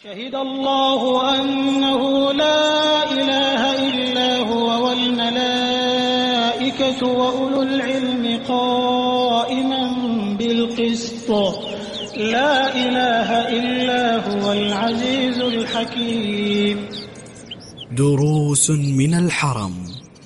شهد الله أنه لا إله إلا هو والملائكة وأولو العلم قائما بالقسط لا إله إلا هو العزيز الحكيم. دروس من الحرم.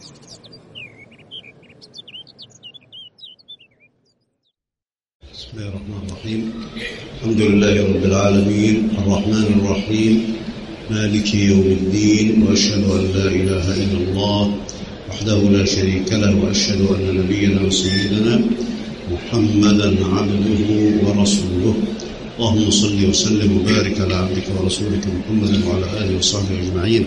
بسم الله الرحمن الرحيم. الحمد لله رب العالمين الرحمن الرحيم مالك يوم الدين، وأشهد أن لا إله إلا الله وحده لا شريك له، وأشهد أن نبينا وسيدنا محمدا عبده ورسوله. اللهم صل وسلم وبارك على عبدك ورسولك محمد وعلى آله وصحبه أجمعين.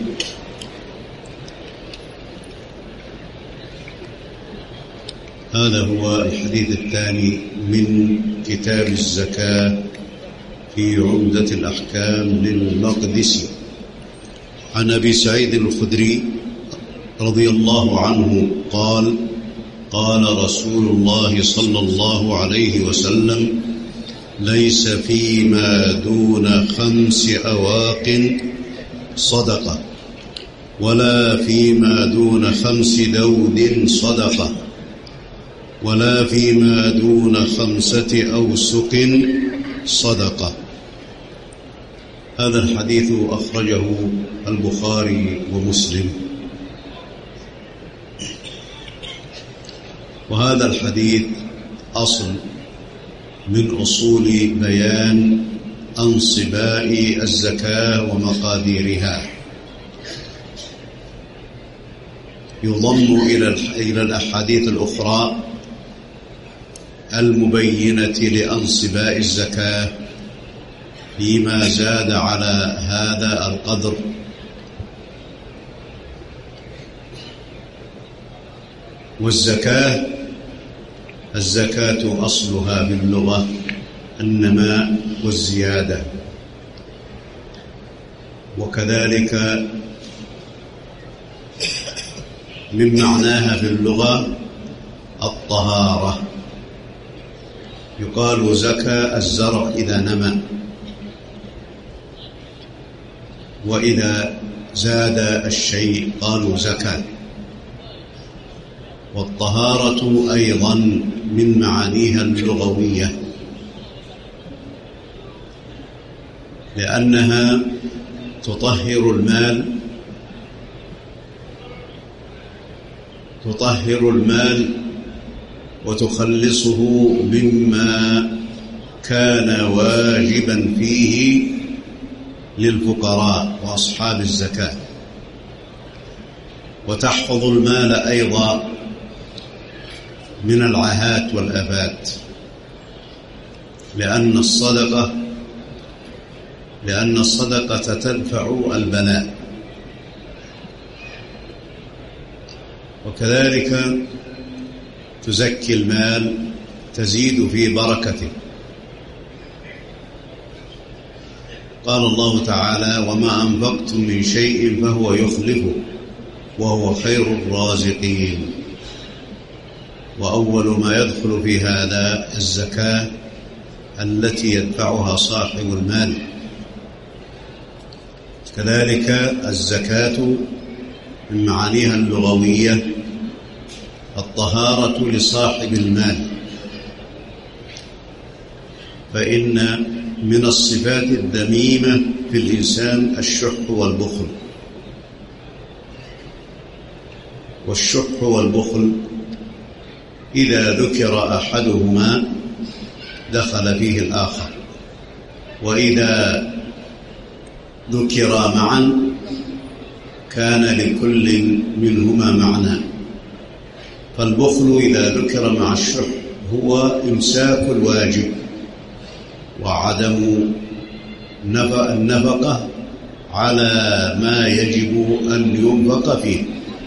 هذا هو الحديث الثاني من كتاب الزكاة في عمدة الأحكام للمقدسي. عن أبي سعيد الخدري رضي الله عنه قال: قال رسول الله صلى الله عليه وسلم: ليس فيما دون 5 أواق صدقة، ولا فيما دون 5 دود صدقة، ولا فيما دون 5 أوسق صدقة. هذا الحديث أخرجه البخاري ومسلم. وهذا الحديث أصل من أصول بيان أنصباء الزكاة ومقاديرها، يضم إلى الأحاديث الأخرى المبينة لأنصباء الزكاة فيما زاد على هذا القدر. والزكاة أصلها في اللغة النماء والزيادة، وكذلك من معناها في اللغة الطهارة. يقال زكى الزرع إذا نمى، وإذا زاد الشيء قالوا زكى. والطهارة أيضا من معانيها اللغوية، لأنها تطهر المال وتخلصه مما كان واجبا فيه للفقراء وأصحاب الزكاة، وتحفظ المال أيضا من العاهات والآفات، لأن الصدقة تدفع البلاء. وكذلك تزكي المال، تزيد في بركته. قال الله تعالى: وما أنفقتم من شيء فهو يخلفه وهو خير الرازقين. وأول ما يدخل في هذا الزكاة التي يدفعها صاحب المال. كذلك الزكاة من معانيها اللغوية الطهارة لصاحب المال، فإن من الصفات الذميمة في الإنسان الشح والبخل. والشح والبخل إذا ذكر أحدهما دخل فيه الآخر، وإذا ذكر معا كان لكل منهما معنى. فالبخل إذا ذكر مع الشح هو إمساك الواجب وعدم النفقة على ما يجب أن ينفق فيه.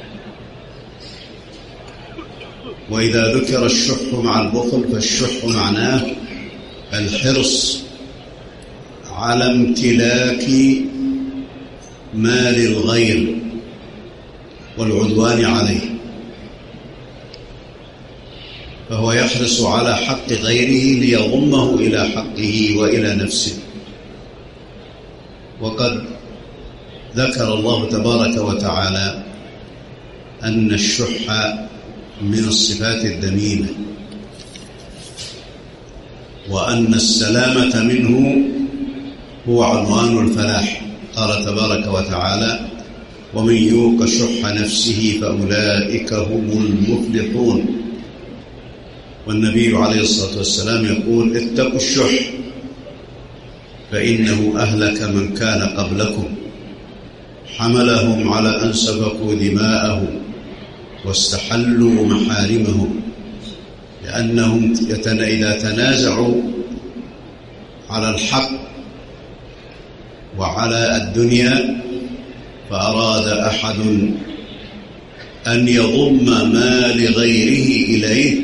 وإذا ذكر الشح مع البخل فالشح معناه الحرص على امتلاك مال الغير والعدوان عليه، فهو يحرص على حق غيره ليضمه إلى حقه وإلى نفسه. وقد ذكر الله تبارك وتعالى أن الشح من الصفات الذميمة، وأن السلامة منه هو عنوان الفلاح. قال تبارك وتعالى: ومن يوق شح نفسه فأولئك هم المفلحون. والنبي عليه الصلاة والسلام يقول: اتقوا الشح فإنه أهلك من كان قبلكم، حملهم على أن سفكوا دماءهم واستحلوا محارمهم، لأنهم إذا تنازعوا على الحق وعلى الدنيا فأراد أحد أن يضم ما لغيره إليه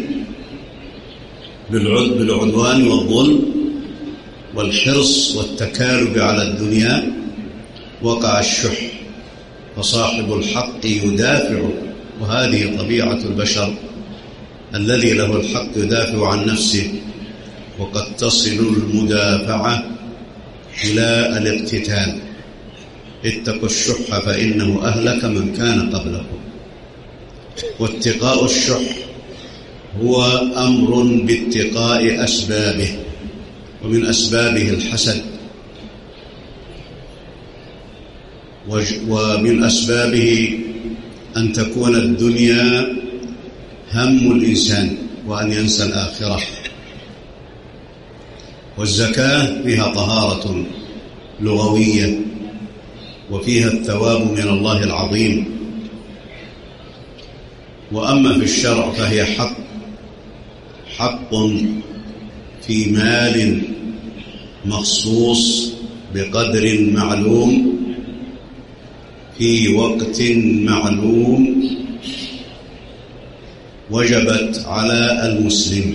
بالعدوان والظلم والحرص والتكالب على الدنيا، وقع الشح، فصاحب الحق يدافع، وهذه طبيعة البشر، الذي له الحق يدافع عن نفسه، وقد تصل المدافعة إلى الاقتتال. اتقوا الشح فإنه أهلك من كان قبلكم. واتقاء الشح هو أمر باتقاء أسبابه، ومن أسبابه الحسد، ومن أسبابه أن تكون الدنيا هم الإنسان وأن ينسى الآخرة. والزكاة فيها طهارة لغوية، وفيها الثواب من الله العظيم. وأما في الشرع فهي حق في مال مخصوص بقدر معلوم في وقت معلوم وجبت على المسلم.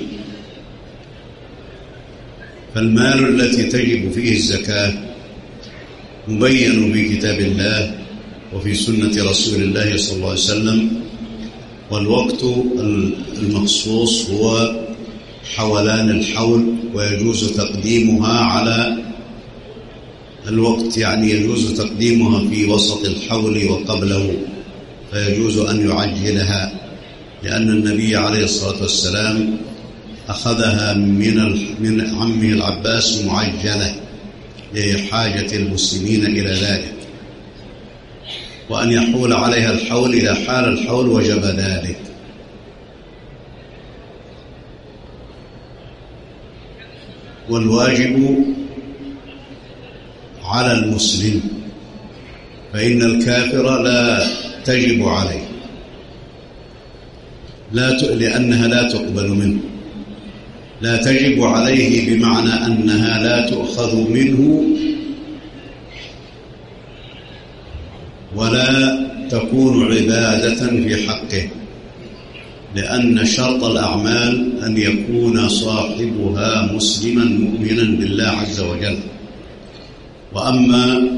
فالمال التي تجب فيه الزكاة مبين في كتاب الله وفي سنة رسول الله صلى الله عليه وسلم. والوقت المخصوص هو حولان الحول، ويجوز تقديمها على الوقت، يعني يجوز تقديمها في وسط الحول وقبله، فيجوز أن يعجلها، لأن النبي عليه الصلاة والسلام أخذها من عمه العباس معجلة لحاجة المسلمين إلى ذلك، وأن يحول عليها الحول، إذا حال الحول وجب ذلك. والواجب على المسلم، فإن الكافر لا تجب عليه، لأنها لا تقبل منه. لا تجب عليه بمعنى أنها لا تؤخذ منه ولا تكون عبادة في حقه، لأن شرط الأعمال أن يكون صاحبها مسلما مؤمنا بالله عز وجل. وأما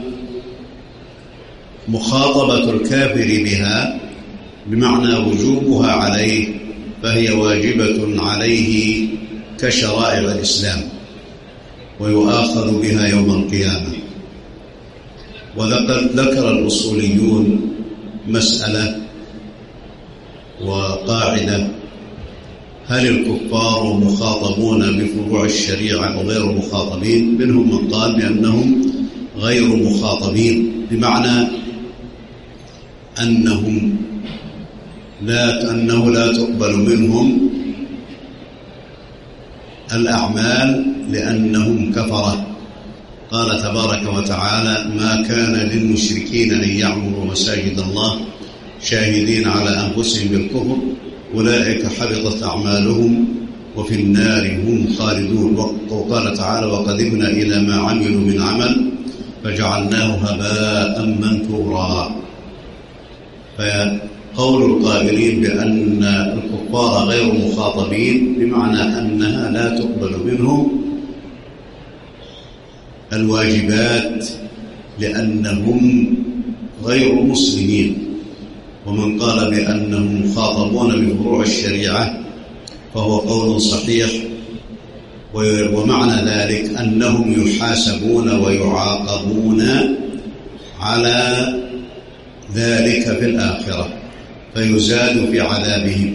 مخاطبة الكافر بها بمعنى وجوبها عليه فهي واجبة عليه كشرائع الإسلام، ويؤاخذ بها يوم القيامة. وذكر الأصوليون مسألة وقاعدة: هل الكفار مخاطبون بفروع الشريعة أو غير مخاطبين؟ منهم من قال بأنهم غير مخاطبين، بمعنى أنه لا تقبل منهم الأعمال لأنهم كفرة. قال تبارك وتعالى: ما كان للمشركين أن يعمروا مساجد الله شاهدين على أنفسهم بالكفر أولئك حبطت أعمالهم وفي النار هم خالدون. وقال تعالى: وقدمنا إلى ما عملوا من عمل فجعلناه هباء منثورا. فقول القائلين بأن الكفار غير مخاطبين بمعنى أنها لا تقبل منهم الواجبات لأنهم غير مسلمين. ومن قال بأنهم مخاطبون بفروع الشريعة فهو قول صحيح، ومعنى ذلك أنهم يحاسبون ويعاقبون على ذلك في الآخرة، فيزاد في عذابهم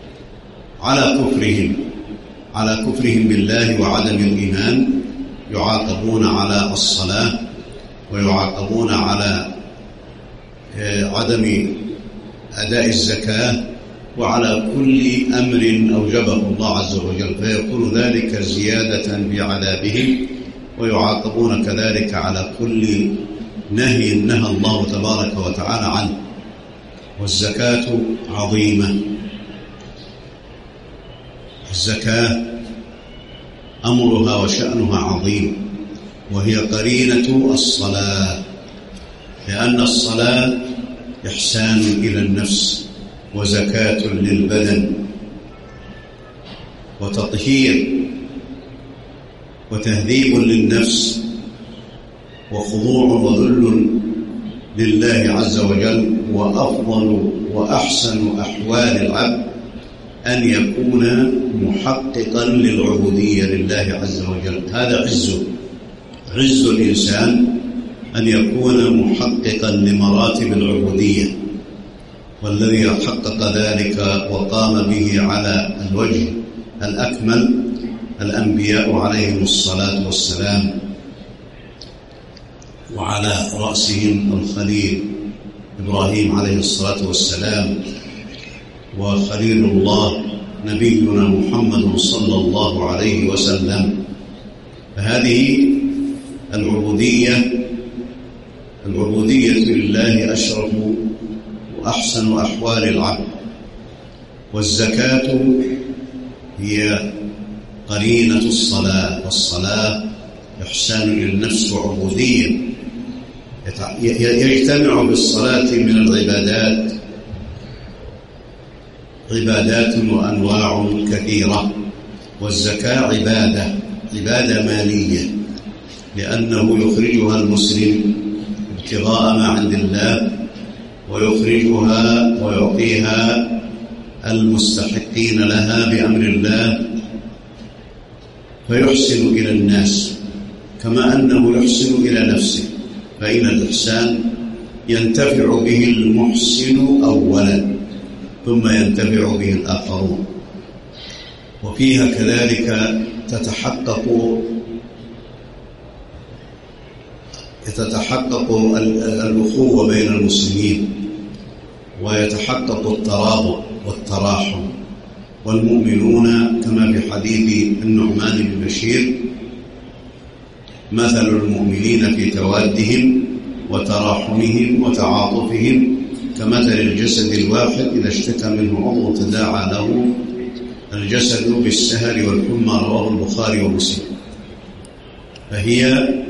على كفرهم بالله وعدم الإيمان. يعاقبون على الصلاة، ويعاقبون على عدم أداء الزكاة، وعلى كل أمر أوجبه الله عز وجل، فيكون ذلك زيادة في عذابهم. ويعاقبون كذلك على كل نهي نهى الله تبارك وتعالى عنه. والزكاة عظيمة. الزكاة أمرها وشأنها عظيم، وهي قرينة الصلاة، لأن الصلاة إحسان إلى النفس وزكاة للبدن وتطهير وتهذيب للنفس وخضوع وذل لله عز وجل. وأفضل وأحسن أحوال العبد أن يكون محققا للعبودية لله عز وجل. هذا عز الإنسان أن يكون محققا لمراتب العبودية، والذي حقق ذلك وقام به على الوجه الأكمل الأنبياء عليهم الصلاة والسلام، وعلى رأسهم الخليل إبراهيم عليه الصلاة والسلام، وخليل الله نبينا محمد صلى الله عليه وسلم. فهذه العبودية لله أشرف وأحسن أحوال العبد. والزكاة هي قرينة الصلاة، والصلاة إحسان إلى النفس وعبودية. يجتمع بالصلاة من العبادات عبادات وأنواع كثيرة. والزكاة عبادة مالية، لأنه يخرجها المسلم ابتغاء ما عند الله، ويخرجها ويعطيها المستحقين لها بأمر الله، فيحسن إلى الناس كما أنه يحسن إلى نفسه. فإن الإحسان ينتفع به المحسن أولا، ثم ينتفع به الآخرون. وفيها كذلك تتحقق الأخوة بين المسلمين، ويتحقق الترابط والتراحم. والمؤمنون كما في حديث النعمان بن بشير: مثل المؤمنين في توادهم وتراحمهم وتعاطفهم كمثل الجسد الواحد إذا اشتكى منه عضو تداعى له الجسد بالسهر والحمى. رواه البخاري ومسلم. فهي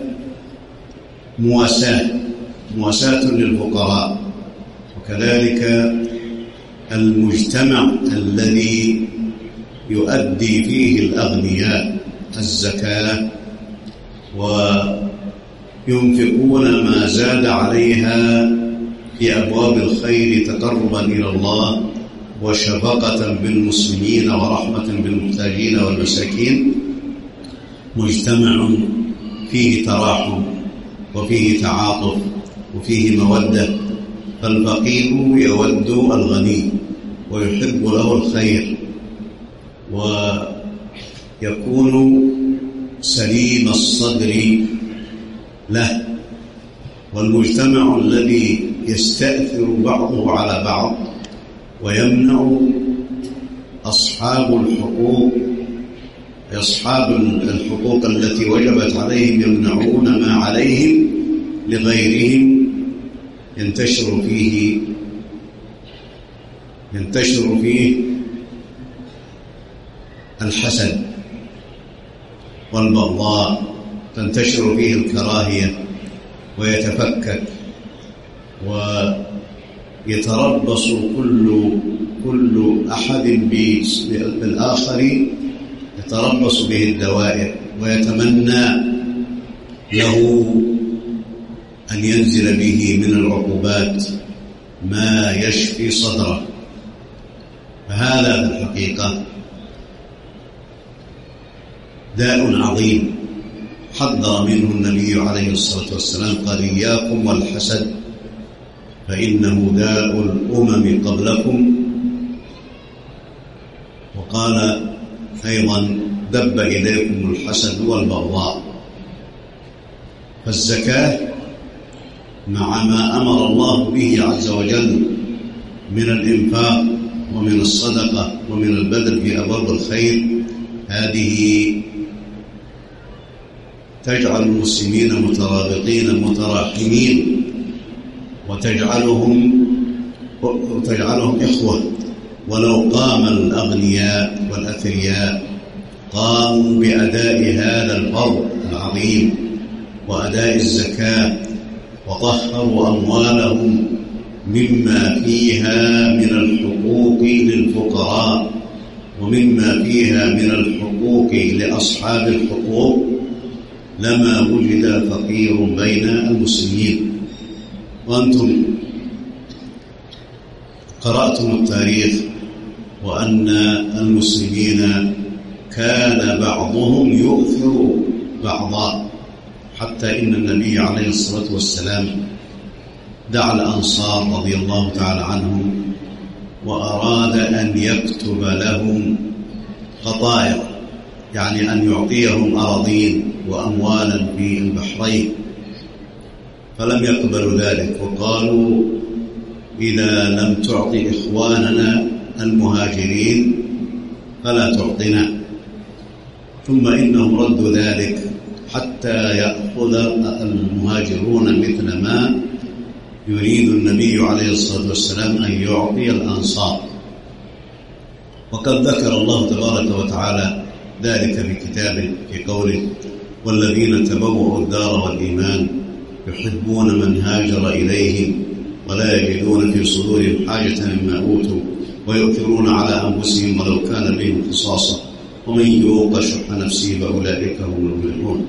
مواساة للفقراء. وكذلك المجتمع الذي يؤدي فيه الأغنياء الزكاة وينفقون ما زاد عليها في أبواب الخير تقربا إلى الله وشفقة بالمسلمين ورحمة بالمحتاجين والمساكين، مجتمع فيه تراحم وفيه تعاطف وفيه مودة. فالفقير يود الغني ويحب له الخير، ويكون سليم الصدر له. والمجتمع الذي يستأثر بعضه على بعض ويمنع أصحاب الحقوق التي وجبت عليهم، يمنعون ما عليهم لغيرهم، ينتشر فيه الحسد والبغضاء، تنتشر فيه الكراهية، ويتفكك ويتربص كل أحد بالآخر، يتربص به الدوائر، ويتمنى له أن ينزل به من العقوبات ما يشفي صدره. فهذا في الحقيقة داء عظيم حذر منه النبي عليه الصلاة والسلام، قال: إياكم والحسد فإنه داء الأمم قبلكم. وقال أيضا: دب إليكم الحسد والبغضاء. فالزكاة مع ما أمر الله به عز وجل من الإنفاق ومن الصدقة ومن البذل في أبواب الخير، هذه تجعل المسلمين مترابطين متراحمين، وتجعلهم إخوة. ولو قام الأغنياء والأثرياء قاموا بأداء هذا الفرض العظيم وأداء الزكاة وطهروا أموالهم مما فيها من الحقوق للفقراء ومما فيها من الحقوق لأصحاب الحقوق، لما وجد فقير بين المسلمين. وأنتم قرأتم التاريخ وأن المسلمين كان بعضهم يؤثر بعضا، حتى إن النبي عليه الصلاة والسلام دعا الأنصار رضي الله تعالى عنهم وأراد أن يكتب لهم خطائر، يعني أن يعطيهم أراضين وأموالا في البحرين، فلم يقبلوا ذلك، وقالوا: إذا لم تعطي إخواننا المهاجرين فلا تعطنا. ثم إنهم ردوا ذلك حتى يأخذ المهاجرون مثل ما يريد النبي عليه الصلاة والسلام أن يعطي الأنصار. وقد ذكر الله تبارك وتعالى ذلك في كتابه في قوله: والذين تبوأوا الدار والإيمان يحبون من هاجر إليهم ولا يجدون في صدورهم حاجة مما أوتوا ويؤثرون على أنفسهم ولو كان بهم خصاصة ومن يوق شح نفسه فأولئك هم المفلحون.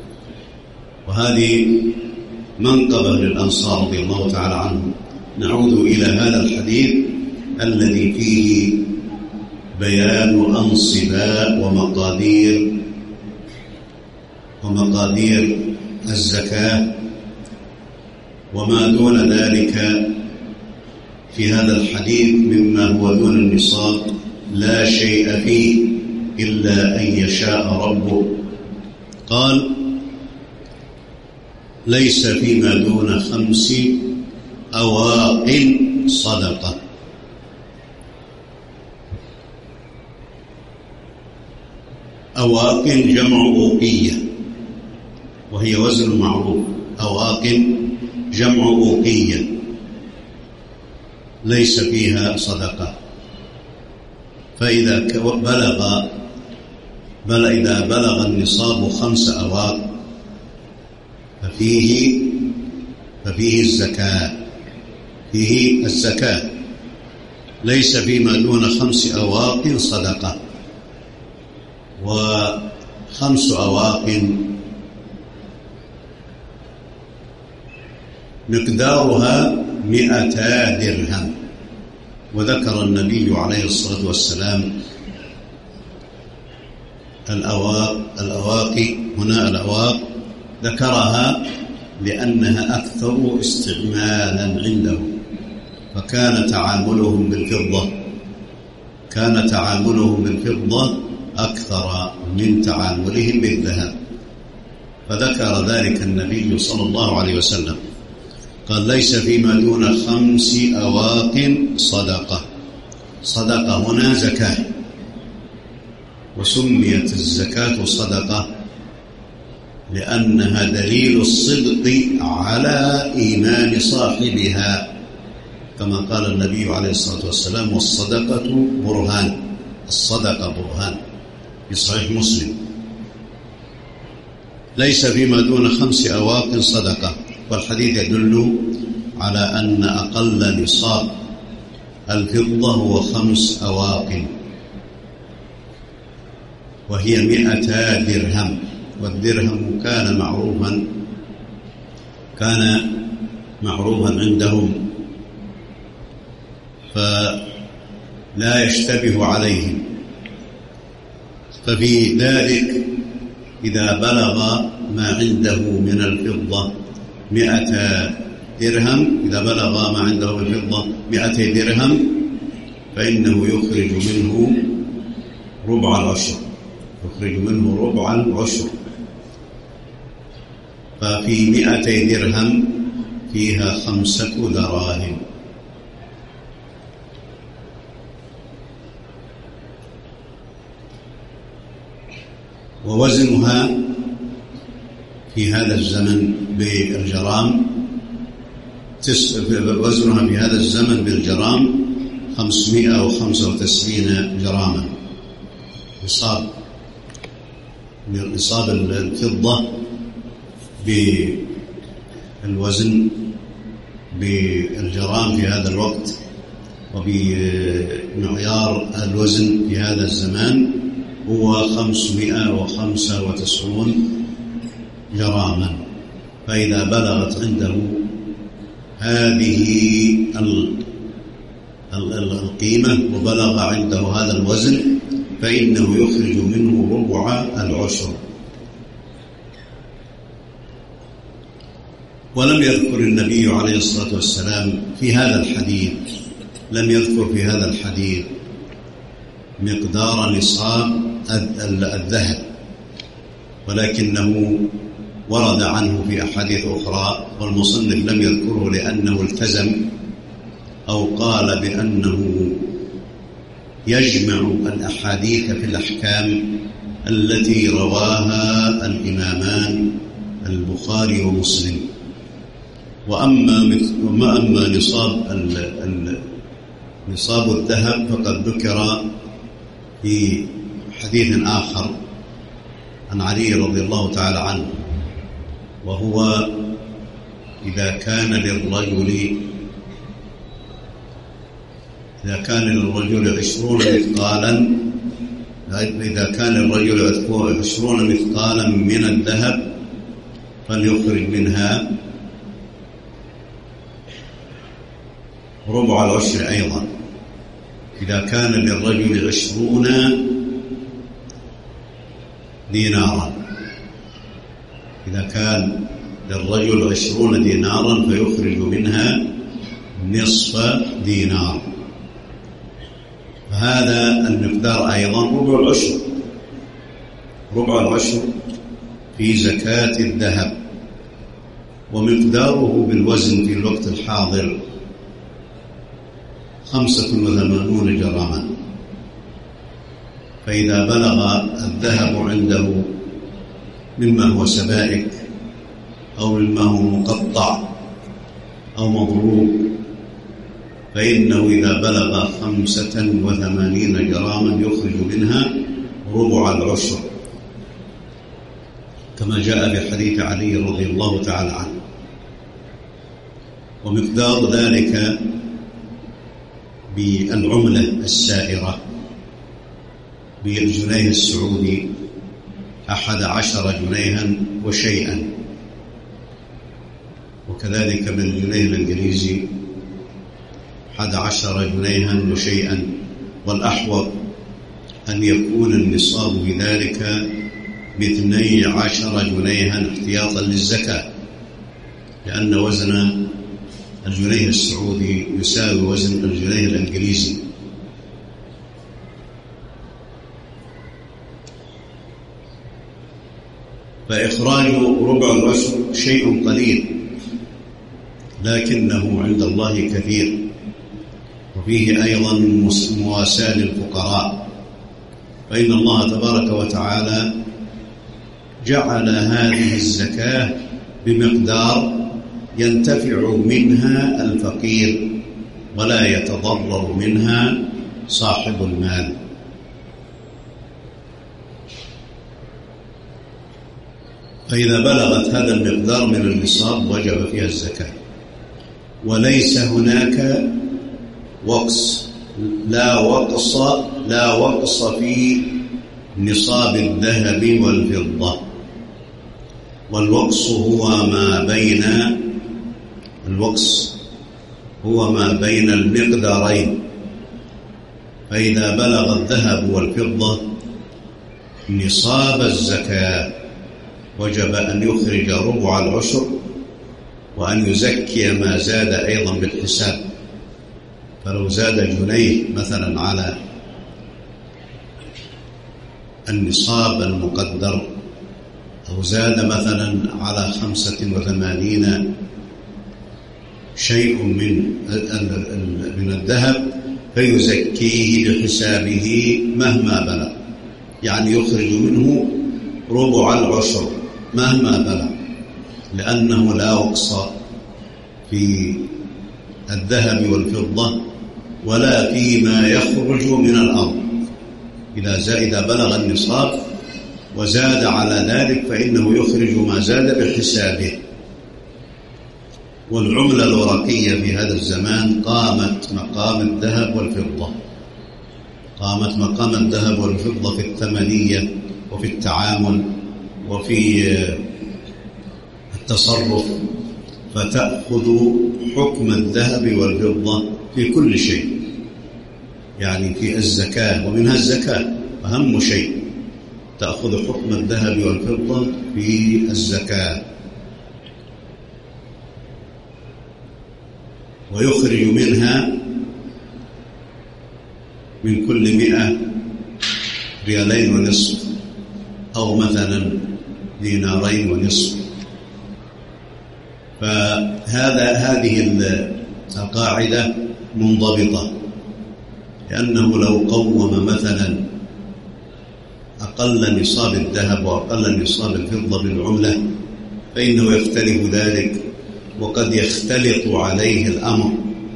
وهذه منقبة للأنصار رضي الله تعالى عنهم. نعود إلى هذا الحديث الذي فيه بيان أنصباء ومقادير الزكاة وما دون ذلك في هذا الحديث مما هو دون النصاب لا شيء فيه إلا أن يشاء ربه. قال: ليس فيما دون 5 أواق صدقة. أواق جمع أوقية وهي وزن معروف. أواق جمع أوقية ليس فيها صدقة. فإذا بلغ النصاب 5 أواق ففيه الزكاة. ليس فيما دون 5 أواق صدقة. و5 أواق مقدارها 200 درهم. وذكر النبي عليه الصلاة والسلام الأواقي هنا. الأواق ذكرها لأنها أكثر استعمالا عنده، فكان تعاملهم بالفضة أكثر من تعاملهم بالذهب، فذكر ذلك النبي صلى الله عليه وسلم. قال: ليس فيما دون 5 أواق صدقة. صدقة هنا زكاة، وسميت الزكاة صدقة لأنها دليل الصدق على إيمان صاحبها، كما قال النبي عليه الصلاة والسلام: والصدقة برهان. الصدقة برهان في صحيح مسلم. ليس فيما دون 5 أواق صدقة. والحديث يدل على أن أقل نصاب الفضة هو 5 أواق، وهي 200 درهم. والدرهم كان معروفا عندهم، فلا يشتبه عليهم. ففي ذلك إذا بلغ ما عنده من الفضة 100 درهم، إذا بلغ ما عنده من الفضة 200 درهم فإنه يخرج منه ربع العشر، يخرج منه ربع العشر. ففي 200 درهم فيها 5 دراهم. ووزنها في هذا الزمن بالجرام وزنها في هذا الزمن بالجرام 595 جراما. نصاب الفضة بالوزن بالجرام في هذا الوقت وبمعيار الوزن في هذا الزمان هو 595 جراما. فإذا بلغت عنده هذه القيمة وبلغ عنده هذا الوزن فإنه يخرج منه ربع العشر. ولم يذكر النبي عليه الصلاة والسلام في هذا الحديث، لم يذكر في هذا الحديث مقدار نصاب الذهب، ولكنه ورد عنه في أحاديث أخرى، والمصنف لم يذكره لأنه التزم أو قال بأنه يجمع الأحاديث في الأحكام التي رواها الإمامان البخاري ومسلم. وأما نصاب الذهب فقد ذكر في حديث آخر عن علي رضي الله تعالى عنه، وهو إذا كان للرجل 20 مثقالا، إذا كان الرجل 20 مثقالا من الذهب فليخرج منها ربع العشر أيضا. إذا كان للرجل 20 دينارا، إذا كان للرجل 20 دينارا فيخرج منها نصف دينار، فهذا المقدار أيضا ربع العشر. ربع العشر في زكاة الذهب، ومقداره بالوزن في الوقت الحاضر 85 جراما. فإذا بلغ الذهب عنده مما هو سبائك أو مما هو مقطع أو مضروب فإنه إذا بلغ 85 جراما يخرج منها ربع العشر، كما جاء بحديث علي رضي الله تعالى عنه. ومقدار ذلك بالعملة السائرة بالجنيه السعودي 11 جنيها وشيئا، وكذلك بالجنيه الإنجليزي 11 جنيها وشيئا. والأحوط أن يكون النصاب بذلك 12 جنيها احتياطا للزكاة، لأن وزن الجنيه السعودي يساوي وزن الجنيه الإنجليزي. فإخراج ربع العشر شيء قليل لكنه عند الله كثير، وفيه أيضا مواساة للفقراء، فإن الله تبارك وتعالى جعل هذه الزكاة بمقدار ينتفع منها الفقير ولا يتضرر منها صاحب المال. فإذا بلغت هذا المقدار من النصاب وجب فيها الزكاة، وليس هناك وقص، لا وقص في نصاب الذهب والفضة. والوقص هو ما بين المقدارين. فإذا بلغ الذهب والفضة نصاب الزكاة وجب أن يخرج ربع العشر، وأن يزكي ما زاد أيضا بالحساب. فلو زاد جنيه مثلا على النصاب المقدر، أو زاد مثلا على 85 شيء من الذهب، فيزكيه بحسابه مهما بلغ، يعني يخرج منه ربع العشر مهما بلغ، لأنه لا وقص في الذهب والفضة ولا فيما يخرج من الأرض. إذا بلغ النصاب وزاد على ذلك فإنه يخرج ما زاد بحسابه. والعملة الورقية في هذا الزمان قامت مقام الذهب والفضة، قامت مقام الذهب والفضة في الثمنية وفي التعامل وفي التصرف، فتأخذ حكم الذهب والفضة في كل شيء، يعني في الزكاة، ومنها الزكاة أهم شيء، تأخذ حكم الذهب والفضة في الزكاة. ويخرج منها من كل 100 ريالين ونصف، أو مثلا دينارين ونصف. هذه القاعدة منضبطة، لأنه لو قوم مثلا أقل نصاب الذهب وأقل نصاب الفضة بالعملة فإنه يختلف ذلك، وقد يختلط عليه الأمر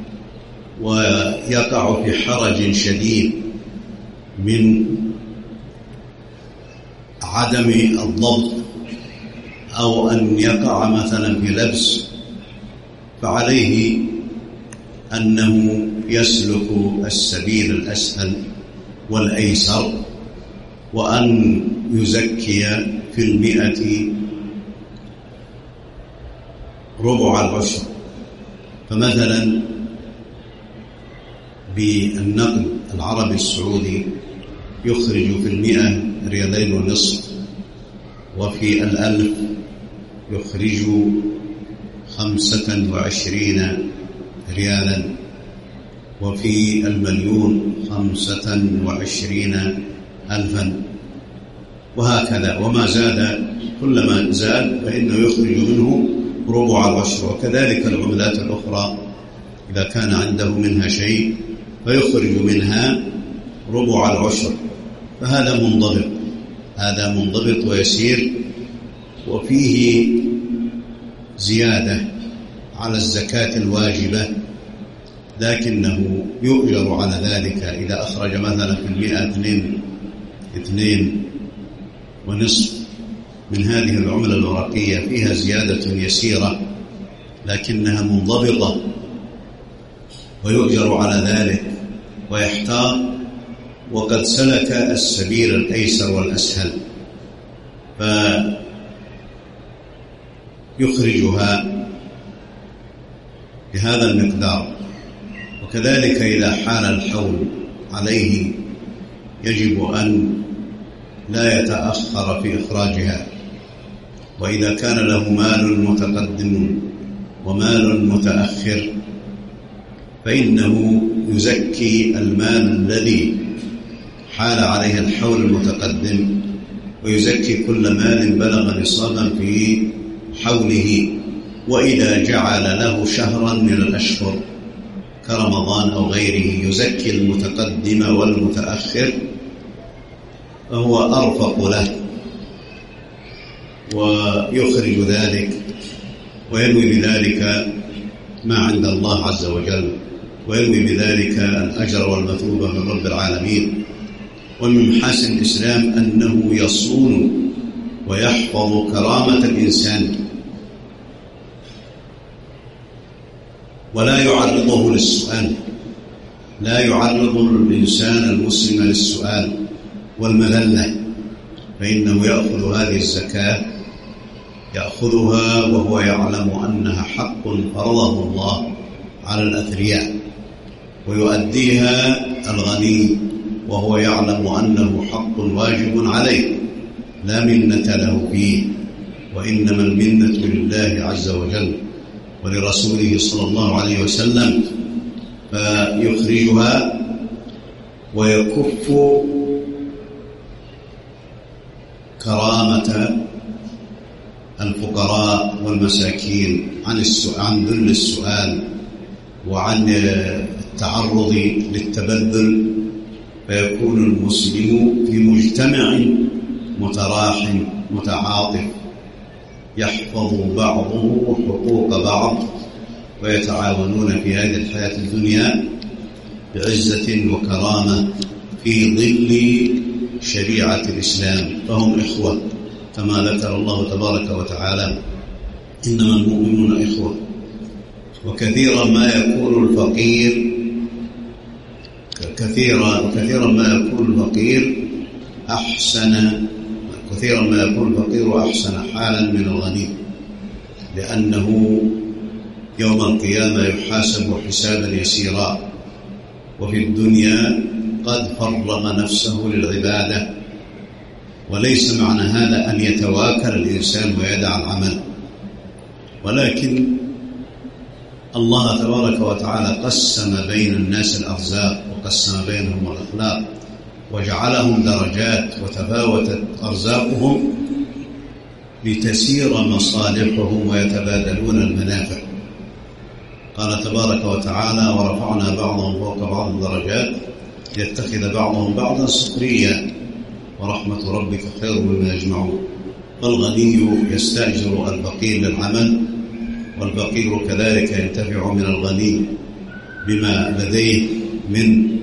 ويقع في حرج شديد من عدم الضبط، أو أن يقع مثلا في لبس، فعليه أنه يسلك السبيل الأسهل والأيسر، وأن يزكي في 100 ربع العشر. فمثلا بالنقل العربي السعودي يخرج في 100 ريالين ونصف، وفي 1000 يخرج 25 ريالا، وفي 1,000,000 25,000، وهكذا. وما زاد كلما زاد فإنه يخرج منه ربع العشر. وكذلك العملات الأخرى إذا كان عنده منها شيء فيخرج منها ربع العشر. فهذا منضبط، هذا منضبط ويسير، وفيه زيادة على الزكاة الواجبة، لكنه يؤجر على ذلك إذا أخرج مثلا في 100 2.5 من هذه العملة الورقية، فيها زيادة يسيرة لكنها منضبطة، ويؤجر على ذلك ويحتاط، وقد سلك السبيل الأيسر والأسهل، فيخرجها بهذا المقدار. وكذلك إذا حال الحول عليه يجب أن لا يتأخر في إخراجها. وإذا كان له مال متقدم ومال متأخر فإنه يزكي المال الذي حال عليه الحول المتقدم، ويزكي كل مال بلغ نصابا في حوله. وإذا جعل له شهرا من الأشهر كرمضان أو غيره يزكي المتقدم والمتأخر، فهو أرفق له، ويخرج ذلك وينوي بذلك ما عند الله عز وجل، وينوي بذلك الأجر والمثوبة من رب العالمين. ومن محاسن الإسلام أنه يصون ويحفظ كرامة الإنسان، ولا يعرضه للسؤال، لا يعرض الإنسان المسلم للسؤال والمذلة، فإنه يأخذ هذه الزكاة، يأخذها وهو يعلم أنها حق فرضه الله على الأثرياء، ويؤديها الغني وهو يعلم أنه حق واجب عليه لا منة له فيه، وإنما المنة لله عز وجل ولرسوله صلى الله عليه وسلم، فيخرجها ويكف كرامة الفقراء والمساكين عن ذل السؤال وعن التعرض للتبذل، فيكون المسلم في مجتمع متراحم متعاطف يحفظ بعضه حقوق بعض ويتعاونون في هذه الحياة الدنيا بعزة وكرامة في ظل شريعة الإسلام، فهم إخوة كما ذكر الله تبارك وتعالى إنما المؤمنون إخوة. وكثيرا ما يكون الفقير أحسن حالا من الغني، لأنه يوم القيامة يحاسب حسابا يسيرا، وفي الدنيا قد فرغ نفسه للعبادة. وليس معنى هذا أن يتواكل الإنسان ويدع العمل، ولكن الله تبارك وتعالى قسم بين الناس الأرزاق وقسم بينهم الأخلاق وجعلهم درجات، وتفاوتت أرزاقهم لتسير مصالحهم ويتبادلون المنافع. قال تبارك وتعالى: ورفعنا بعضهم فوق بعض درجات ليتخذ بعضهم بعضا سخريا ورحمة ربك خير مما يجمعون. فالغني يستأجر الفقير للعمل، والفقير كذلك ينتفع من الغني بما لديه من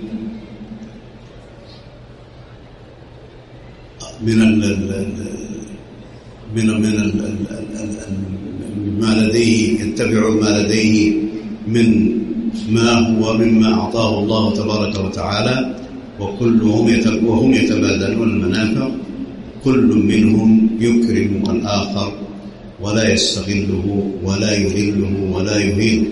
ما لديه، ينتفع ما لديه من ما هو مما أعطاه الله تبارك وتعالى، وهم يتبادلون المنافع، كل منهم يكرم الآخر ولا يستغله ولا يذله ولا يهينه.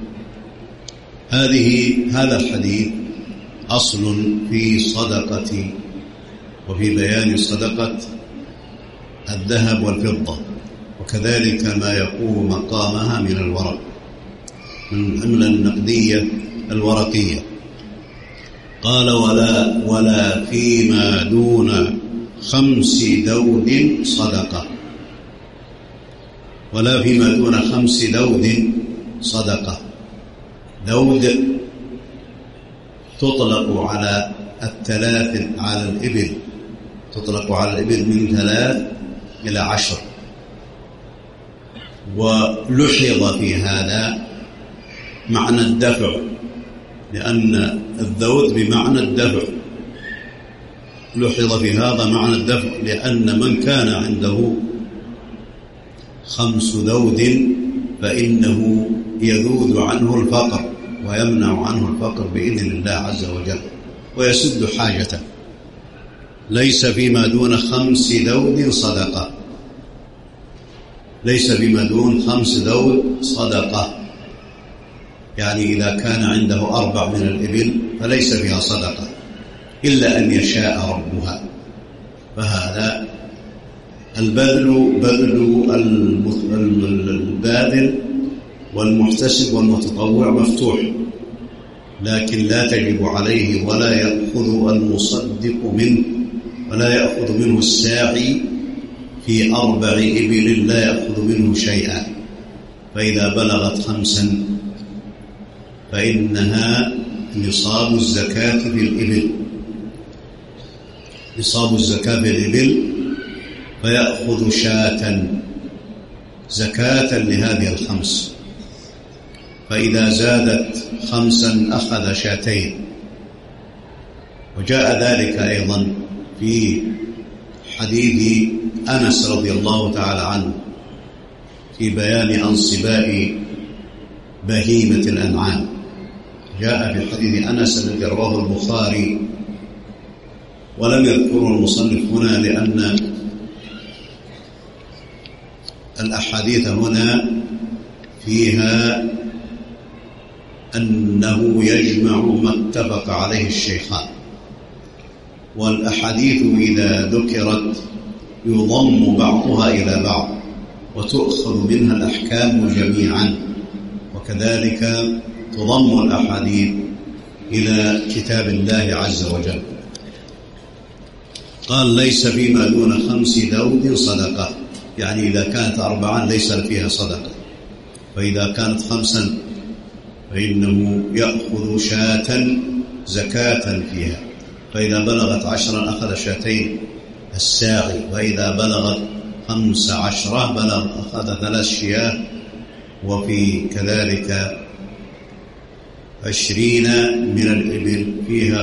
هذا الحديث أصل في صدقة وفي بيان صدقة الذهب والفضة، وكذلك ما يقوم مقامها من الورق، من العملة النقدية الورقية. قال: ولا فيما دون 5 دود صدقة، ولا فيما دون 5 دود صدقة. دود تطلق على الإبل، تطلق على الإبل من 3 إلى 10. ولحظ في هذا معنى الدفع، لأن الذود بمعنى الدفع، لحظ في هذا معنى الدفع، لأن من كان عنده 5 ذود فإنه يذود عنه الفقر ويمنع عنه الفقر بإذن الله عز وجل ويسد حاجته. ليس فيما دون 5 ذود صدقة، ليس فيما دون 5 ذود صدقة، يعني إذا كان عنده 4 من الإبل فليس فيها صدقة إلا أن يشاء ربها. فهذا الباذل والمحتسب والمتطوع مفتوح، لكن لا تجب عليه ولا يأخذ المصدق منه، ولا يأخذ منه الساعي في 4 إبل، لا يأخذ منه شيئا. فإذا بلغت 5 فإنها نصاب الزكاة في الإبل، نصاب الزكاة في الإبل، فيأخذ شاة زكاة لهذه 5. فإذا زادت 5 أخذ 2. وجاء ذلك أيضا في حديث أنس رضي الله تعالى عنه في بيان أنصباء بهيمة الأنعام. جاء في حديث أنس الذي رواه البخاري، ولم يذكره المصنف هنا لأن الأحاديث هنا فيها أنه يجمع ما اتفق عليه الشيخان، والأحاديث إذا ذكرت يضم بعضها إلى بعض، وتؤخذ منها الأحكام جميعا، وكذلك تضم الأحاديث إلى كتاب الله عز وجل. قال ليس فيما دون 5 ذود صدقة، يعني إذا كانت 4 ليس فيها صدقة، فإذا كانت 5 فإنه يأخذ شاة زكاة فيها، فإذا بلغت 10 أخذ شاتين الساعي، وإذا بلغت 15 أخذ 3 شياه، وفي كذلك 20 من الإبل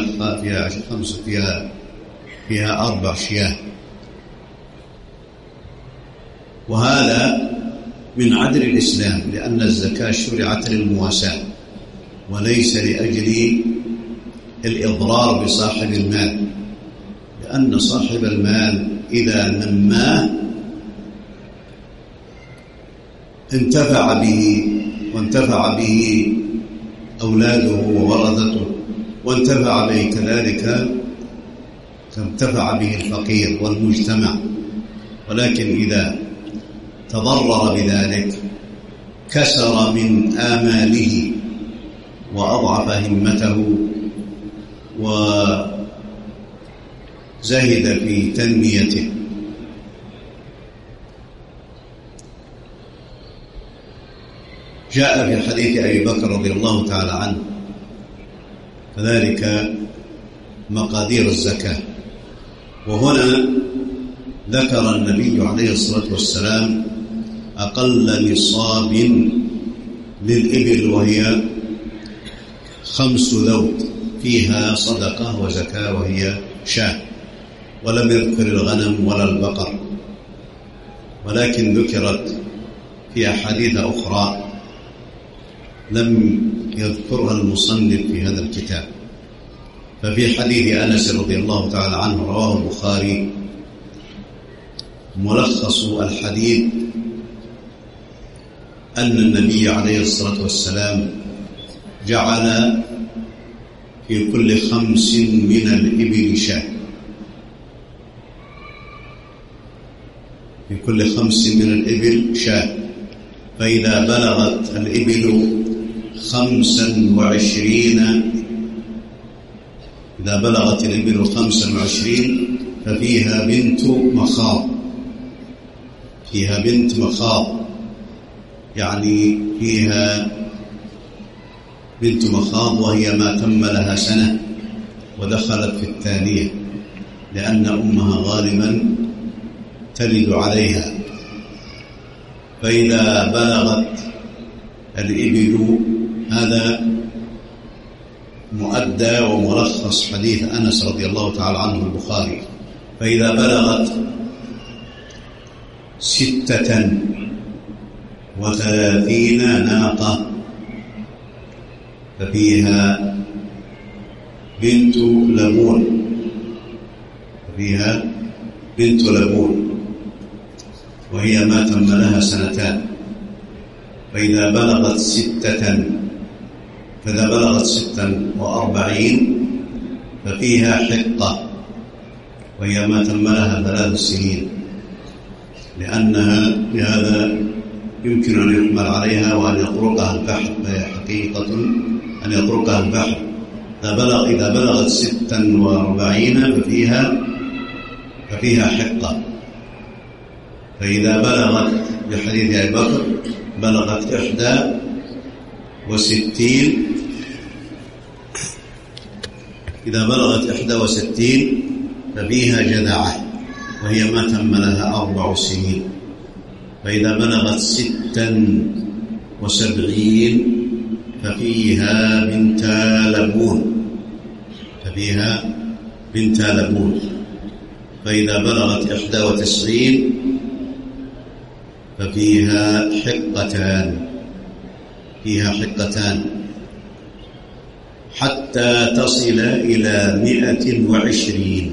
فيها 4 شياه. وهذا من عدل الإسلام، لأن الزكاة شرعت للمواساة وليس لأجل الإضرار بصاحب المال، لأن صاحب المال إذا نماه انتفع به، وانتفع به أولاده وورثته، وانتفع به كذلك انتفع به الفقير والمجتمع. ولكن إذا تضرر بذلك كسر من آماله وأضعف همته وزهد في تنميته. جاء في حديث أبي بكر رضي الله تعالى عنه كذلك مقادير الزكاة، وهنا ذكر النبي عليه الصلاة والسلام أقل نصاب للإبل وهي 5 ذود فيها صدقة وزكاة وهي شاة، ولم يذكر الغنم ولا البقر، ولكن ذكرت في أحاديث أخرى لم يذكرها المصنف في هذا الكتاب. ففي حديث أنس رضي الله تعالى عنه رواه البخاري ملخص الحديث أن النبي عليه الصلاة والسلام جعل في كل 5 من الإبل شاة، في كل 5 من الإبل شاة، فإذا بلغت الإبل 25 إذا بلغت الإبل 25 ففيها بنت مخاض، فيها بنت مخاض، يعني فيها بنت مخاض وهي ما تم لها سنة ودخلت في الثانية، لأن أمها غالبا تلد عليها. فإذا بلغت الإبل، هذا مؤدى وملخص حديث أنس رضي الله تعالى عنه البخاري، فإذا بلغت 36 ناقة ففيها بنت لبون، فيها بنت لبون وهي ما تم لها 2 سنين. فإذا بلغت 46 ففيها حقة وهي ما تم لها 3 سنين، لأنها بهذا يمكن أن يحمل عليها وأن يطرقها البحر، فهي حقيقة أن يطرقها البحر. إذا بلغت 46 ففيها حقة. فإذا بلغت بحديث أبي بكر بلغت 61، إذا بلغت 61 ففيها جذعة وهي ما تم لها 4 سنين. فإذا بلغت 76 ففيها بنت لبون، ففيها بنت لبون. فإذا بلغت 91 ففيها حقتان، فيها حقتان حتى تصل إلى 120.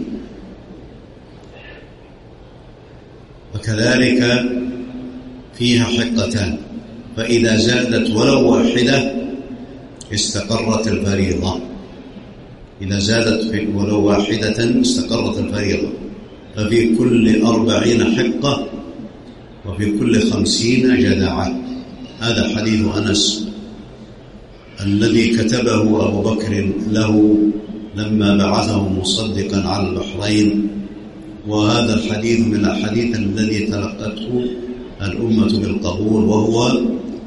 وكذلك فيها حقتان، فإذا زادت ولو 1 استقرت الفريضة، إذا زادت ولو 1 استقرت الفريضة. ففي كل 40 حقة وفي كل 50 جذعة. هذا حديث أنس الذي كتبه أبو بكر له لما بعثه مصدقا على البحرين، وهذا الحديث من الأحاديث الذي تلقته الأمة بالقبول، وهو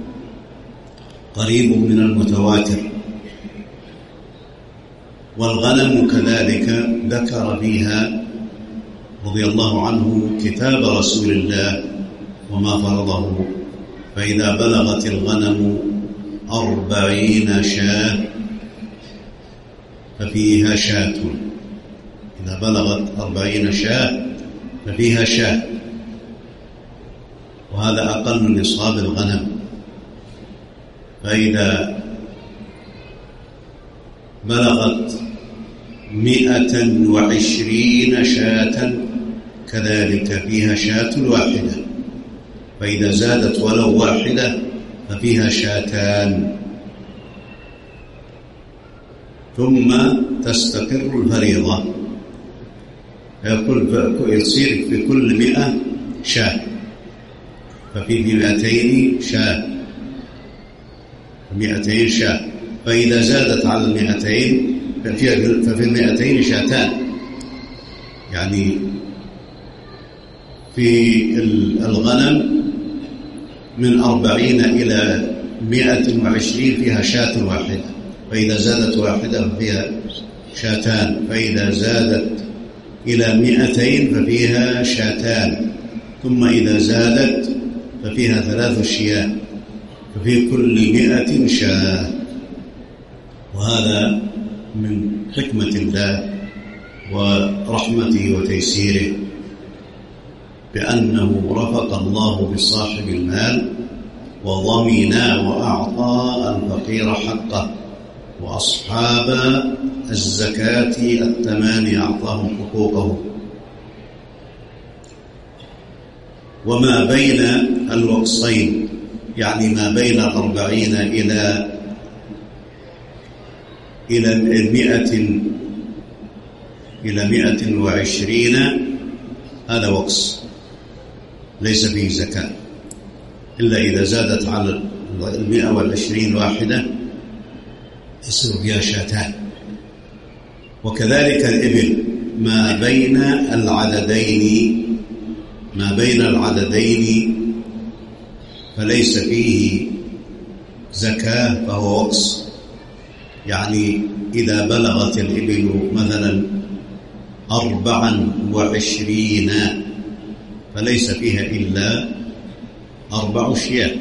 قريب من المتواتر. والغنم كذلك ذكر فيها رضي الله عنه كتاب رسول الله وما فرضه، فإذا بلغت الغنم 40 شاة ففيها شاة. إذا بلغت 40 شاة ففيها شاة، وهذا أقل من نصاب الغنم. فإذا بلغت 120 شاة كذلك فيها شاة واحدة، فإذا زادت ولو واحدة ففيها شاتان، ثم تستقر الفريضة، يصير في كل 100 شاة، ففي 200 شاة، 200 شاة. فإذا زادت على 200 ففي 200 شاتان، يعني في الغنم من 40 إلى 120 فيها شاة واحدة، فإذا زادت واحدة ففيها شاتان، فإذا زادت إلى 200 ففيها شاتان، ثم إذا زادت ففيها 3 شياه، ففي كل 100 شاة. وهذا من حكمة الله ورحمته وتيسيره، بأنه رفق الله بصاحب المال وضمن وأعطى الفقير حقه، وأصحاب الزكاة 8 أعطاهم حقوقهم. وما بين الوقصين، يعني ما بين 40 إلى 120 هذا وقص ليس فيه زكاة، إلا إذا زادت على 120 واحدة يصير فيها شاتان. وكذلك الإبل ما بين العددين فليس فيه زكاة فهو وقص، يعني إذا بلغت الإبل مثلا 24 فليس فيها إلا 4 شياه،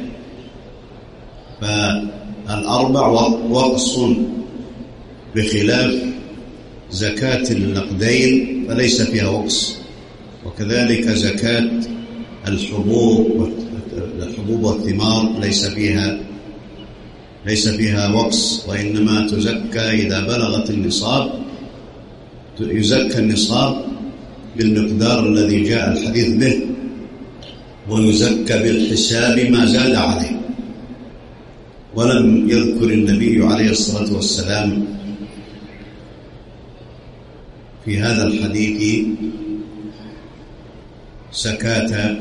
فالأربع وقص، بخلاف زكاة النقدين فليس فيها وقص. وكذلك زكاة الحبوب والثمار ليس فيها وقص، وإنما تزكى إذا بلغت النصاب، يزكى النصاب بالمقدار الذي جاء الحديث به، ويزكى بالحساب ما زاد عليه. ولم يذكر النبي عليه الصلاة والسلام في هذا الحديث زكاة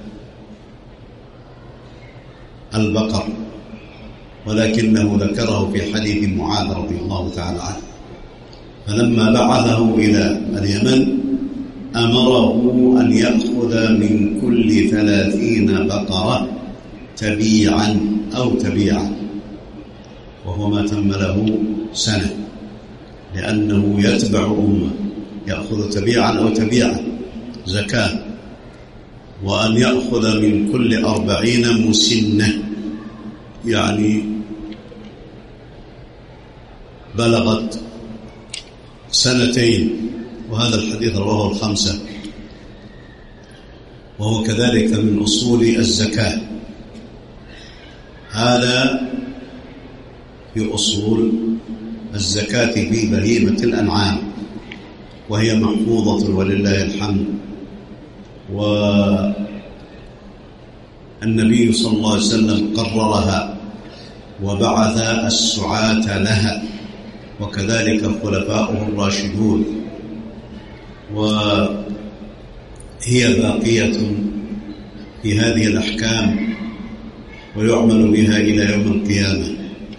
البقر، ولكنه ذكره في حديث معاذ رضي الله تعالى عنه. فلما بعثه إلى اليمن أمره أن يأخذ من كل 30 بقرة تبيعا، وهو ما تم له سنة، لأنه يتبع أمة، يأخذ تبيعا أو تبيعا زكاة. وأن يأخذ من كل 40 مسنة، يعني بلغت 2 سنين، وهذا الحديث رواه الخمسة، وهو كذلك من أصول الزكاة. هذا في أصول الزكاة في بهيمة الأنعام، وهي محفوظة ولله الحمد. والنبي صلى الله عليه وسلم قررها وبعث السعاة لها، وكذلك خلفاؤه الراشدون، وهي باقية في هذه الأحكام ويعمل بها إلى يوم القيامة.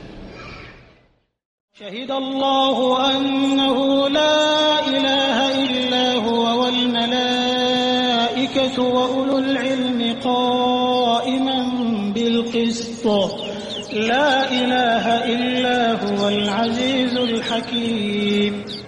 شهد الله أنه لا إله إلا هو والملائكة وأولو العلم قائما بالقسط لا إله إلا هو العزيز الحكيم.